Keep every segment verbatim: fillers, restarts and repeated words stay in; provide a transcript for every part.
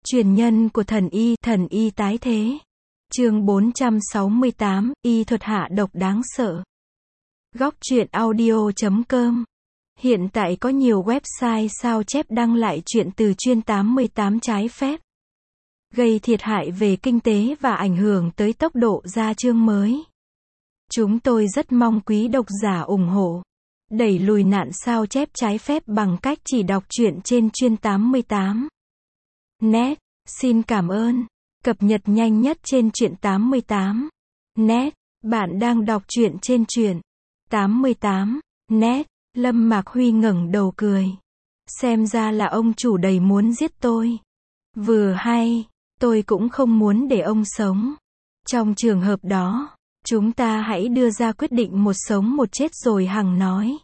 Truyền nhân của thần y, thần y tái thế. Chương bốn trăm sáu mươi tám, y thuật hạ độc đáng sợ. Góc truyện audio chấm com. Hiện tại có nhiều website sao chép đăng lại chuyện từ chuyên tám mươi tám trái phép, gây thiệt hại về kinh tế và ảnh hưởng tới tốc độ ra chương mới. Chúng tôi rất mong quý độc giả ủng hộ, đẩy lùi nạn sao chép trái phép bằng cách chỉ đọc truyện trên chuyên tám mươi tám. Net. Xin cảm ơn. Cập nhật nhanh nhất trên truyện tám mươi tám. Net. Bạn đang đọc truyện trên truyện tám mươi tám. Net. Lâm Mạc Huy ngẩng đầu cười. Xem ra là ông chủ đầy muốn giết tôi. Vừa hay, tôi cũng không muốn để ông sống. Trong trường hợp đó, chúng ta hãy đưa ra quyết định một sống một chết rồi hằng nói.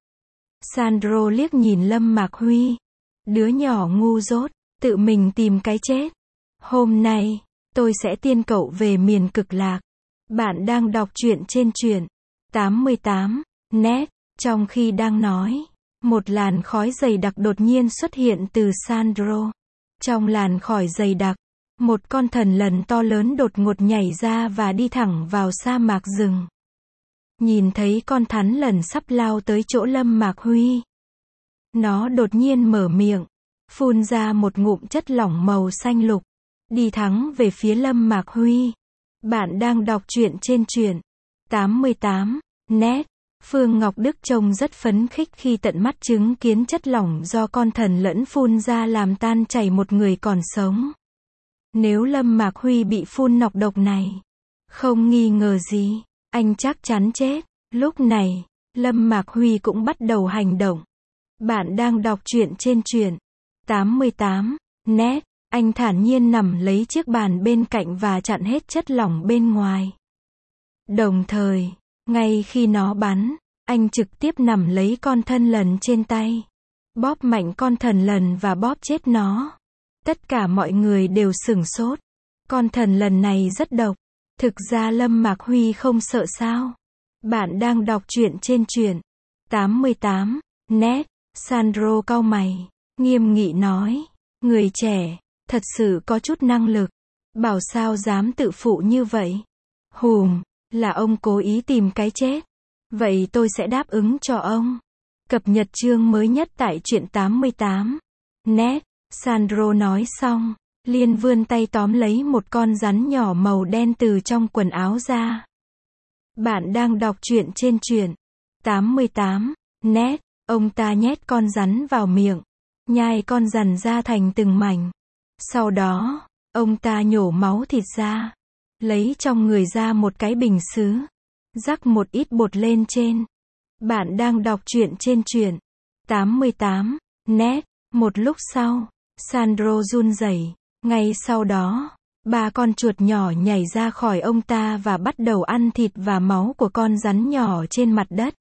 Sandro liếc nhìn Lâm Mạc Huy. Đứa nhỏ ngu dốt, tự mình tìm cái chết. Hôm nay, tôi sẽ tiên cậu về miền cực lạc. Bạn đang đọc truyện trên truyện tám mươi tám. Net. Trong khi đang nói, một làn khói dày đặc đột nhiên xuất hiện từ Sandro. Trong làn khói dày đặc, một con thần lần to lớn đột ngột nhảy ra và đi thẳng vào sa mạc rừng. Nhìn thấy con thắn lần sắp lao tới chỗ Lâm Mạc Huy, nó đột nhiên mở miệng, phun ra một ngụm chất lỏng màu xanh lục, đi thẳng về phía Lâm Mạc Huy. Bạn đang đọc truyện trên truyện tám mươi tám. Net. Phương Ngọc Đức trông rất phấn khích khi tận mắt chứng kiến chất lỏng do con thần lẫn phun ra làm tan chảy một người còn sống. Nếu Lâm Mạc Huy bị phun nọc độc này, không nghi ngờ gì, anh chắc chắn chết. Lúc này, Lâm Mạc Huy cũng bắt đầu hành động. Bạn đang đọc truyện trên truyện tám mươi tám. Net. Anh thản nhiên nằm lấy chiếc bàn bên cạnh và chặn hết chất lỏng bên ngoài. Đồng thời, ngay khi nó bắn, anh trực tiếp nằm lấy con thân lần trên tay, bóp mạnh con thần lần và bóp chết nó. Tất cả mọi người đều sửng sốt. Con thần lần này rất độc. Thực ra Lâm Mạc Huy không sợ sao? Bạn đang đọc truyện trên truyện tám mươi tám. Net. Sandro cau mày, nghiêm nghị nói, người trẻ, thật sự có chút năng lực. Bảo sao dám tự phụ như vậy? Hùm, là ông cố ý tìm cái chết. Vậy tôi sẽ đáp ứng cho ông. Cập nhật chương mới nhất tại truyện tám mươi tám. Net. Sandro nói xong, liền vươn tay tóm lấy một con rắn nhỏ màu đen từ trong quần áo ra. Bạn đang đọc truyện trên truyện tám mươi tám. Net. Ông ta nhét con rắn vào miệng, nhai con rắn ra thành từng mảnh. Sau đó, ông ta nhổ máu thịt ra, lấy trong người ra một cái bình sứ, rắc một ít bột lên trên. Bạn đang đọc truyện trên truyện tám mươi tám. Net. Một lúc sau, Sandro run rẩy. Ngay sau đó, ba con chuột nhỏ nhảy ra khỏi ông ta và bắt đầu ăn thịt và máu của con rắn nhỏ trên mặt đất.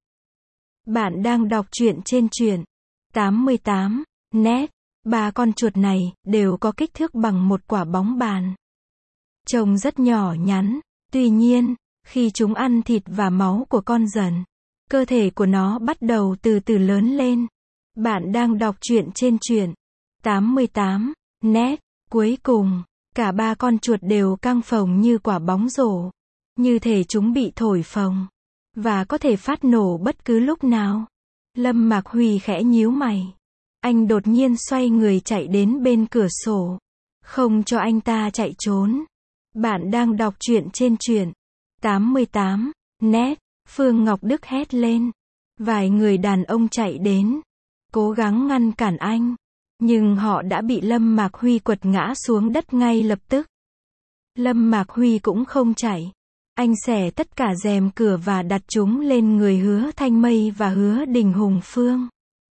Bạn đang đọc truyện trên truyện tám mươi tám. Net. Ba con chuột này đều có kích thước bằng một quả bóng bàn. Trông rất nhỏ nhắn. Tuy nhiên, khi chúng ăn thịt và máu của con dần, cơ thể của nó bắt đầu từ từ lớn lên. Bạn đang đọc truyện trên truyện tám mươi tám. Net. Cuối cùng, cả ba con chuột đều căng phồng như quả bóng rổ, như thể chúng bị thổi phồng và có thể phát nổ bất cứ lúc nào. Lâm Mạc Huy khẽ nhíu mày. Anh đột nhiên xoay người chạy đến bên cửa sổ, không cho anh ta chạy trốn. Bạn đang đọc truyện trên truyện tám mươi tám. Net. Phương Ngọc Đức hét lên. Vài người đàn ông chạy đến, cố gắng ngăn cản anh, nhưng họ đã bị Lâm Mạc Huy quật ngã xuống đất ngay lập tức. Lâm Mạc Huy cũng không chạy. Anh xẻ tất cả rèm cửa và đặt chúng lên người Hứa Thanh Mây và Hứa Đình Hùng Phương.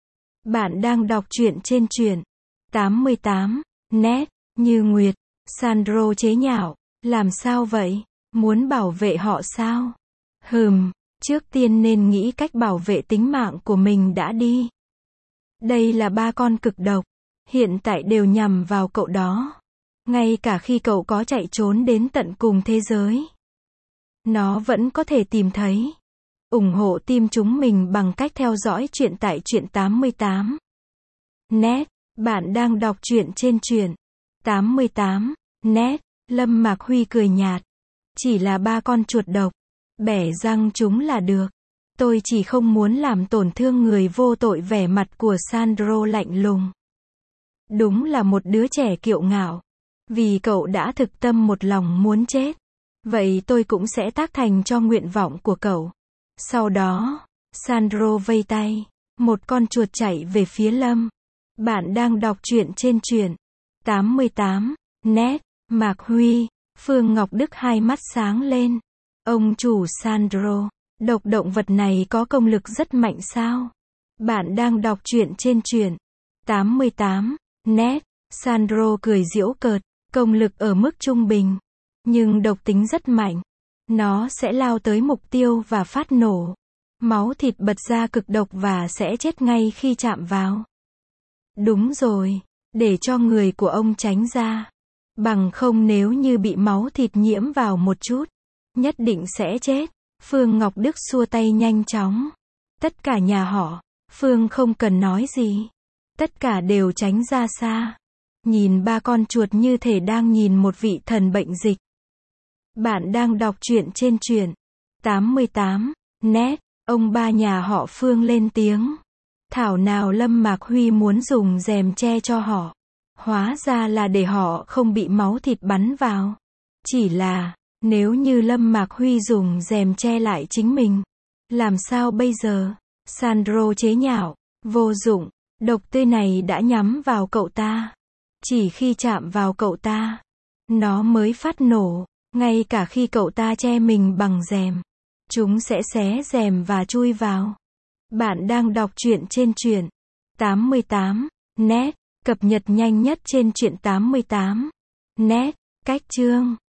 Bạn đang đọc truyện trên truyện tám mươi tám. Net. Như Nguyệt. Sandro chế nhạo. Làm sao vậy? Muốn bảo vệ họ sao? Hừm, trước tiên nên nghĩ cách bảo vệ tính mạng của mình đã đi. Đây là ba con cực độc, hiện tại đều nhằm vào cậu đó. Ngay cả khi cậu có chạy trốn đến tận cùng thế giới, nó vẫn có thể tìm thấy. Ủng hộ team chúng mình bằng cách theo dõi truyện tại truyện tám mươi tám. Net. Bạn đang đọc truyện trên truyện tám mươi tám. Nét. Lâm Mạc Huy cười nhạt. Chỉ là ba con chuột độc. Bẻ răng chúng là được. Tôi chỉ không muốn làm tổn thương người vô tội. Vẻ mặt của Sandro lạnh lùng. Đúng là một đứa trẻ kiêu ngạo. Vì cậu đã thực tâm một lòng muốn chết. Vậy tôi cũng sẽ tác thành cho nguyện vọng của cậu. Sau đó, Sandro vây tay. Một con chuột chạy về phía Lâm. Bạn đang đọc truyện trên truyện. tám mươi tám. Nét. Mạc Huy. Phương Ngọc Đức hai mắt sáng lên. Ông chủ Sandro. Độc động vật này có công lực rất mạnh sao? Bạn đang đọc truyện trên truyện. tám mươi tám. Nét. Sandro cười giễu cợt. Công lực ở mức trung bình. Nhưng độc tính rất mạnh. Nó sẽ lao tới mục tiêu và phát nổ. Máu thịt bật ra cực độc và sẽ chết ngay khi chạm vào. Đúng rồi. Để cho người của ông tránh ra. Bằng không nếu như bị máu thịt nhiễm vào một chút. Nhất định sẽ chết. Phương Ngọc Đức xua tay nhanh chóng. Tất cả nhà họ. Phương không cần nói gì. Tất cả đều tránh ra xa. Nhìn ba con chuột như thể đang nhìn một vị thần bệnh dịch. Bạn đang đọc truyện trên truyện. tám mươi tám. Nét. Ông ba nhà họ Phương lên tiếng. Thảo nào Lâm Mạc Huy muốn dùng rèm che cho họ. Hóa ra là để họ không bị máu thịt bắn vào. Chỉ là, nếu như Lâm Mạc Huy dùng rèm che lại chính mình. Làm sao bây giờ? Sandro chế nhạo. Vô dụng. Độc tươi này đã nhắm vào cậu ta. Chỉ khi chạm vào cậu ta, nó mới phát nổ. Ngay cả khi cậu ta che mình bằng rèm, chúng sẽ xé rèm và chui vào. Bạn đang đọc truyện trên truyện. tám mươi tám. Nét. Cập nhật nhanh nhất trên truyện tám mươi tám. Nét. Cách chương.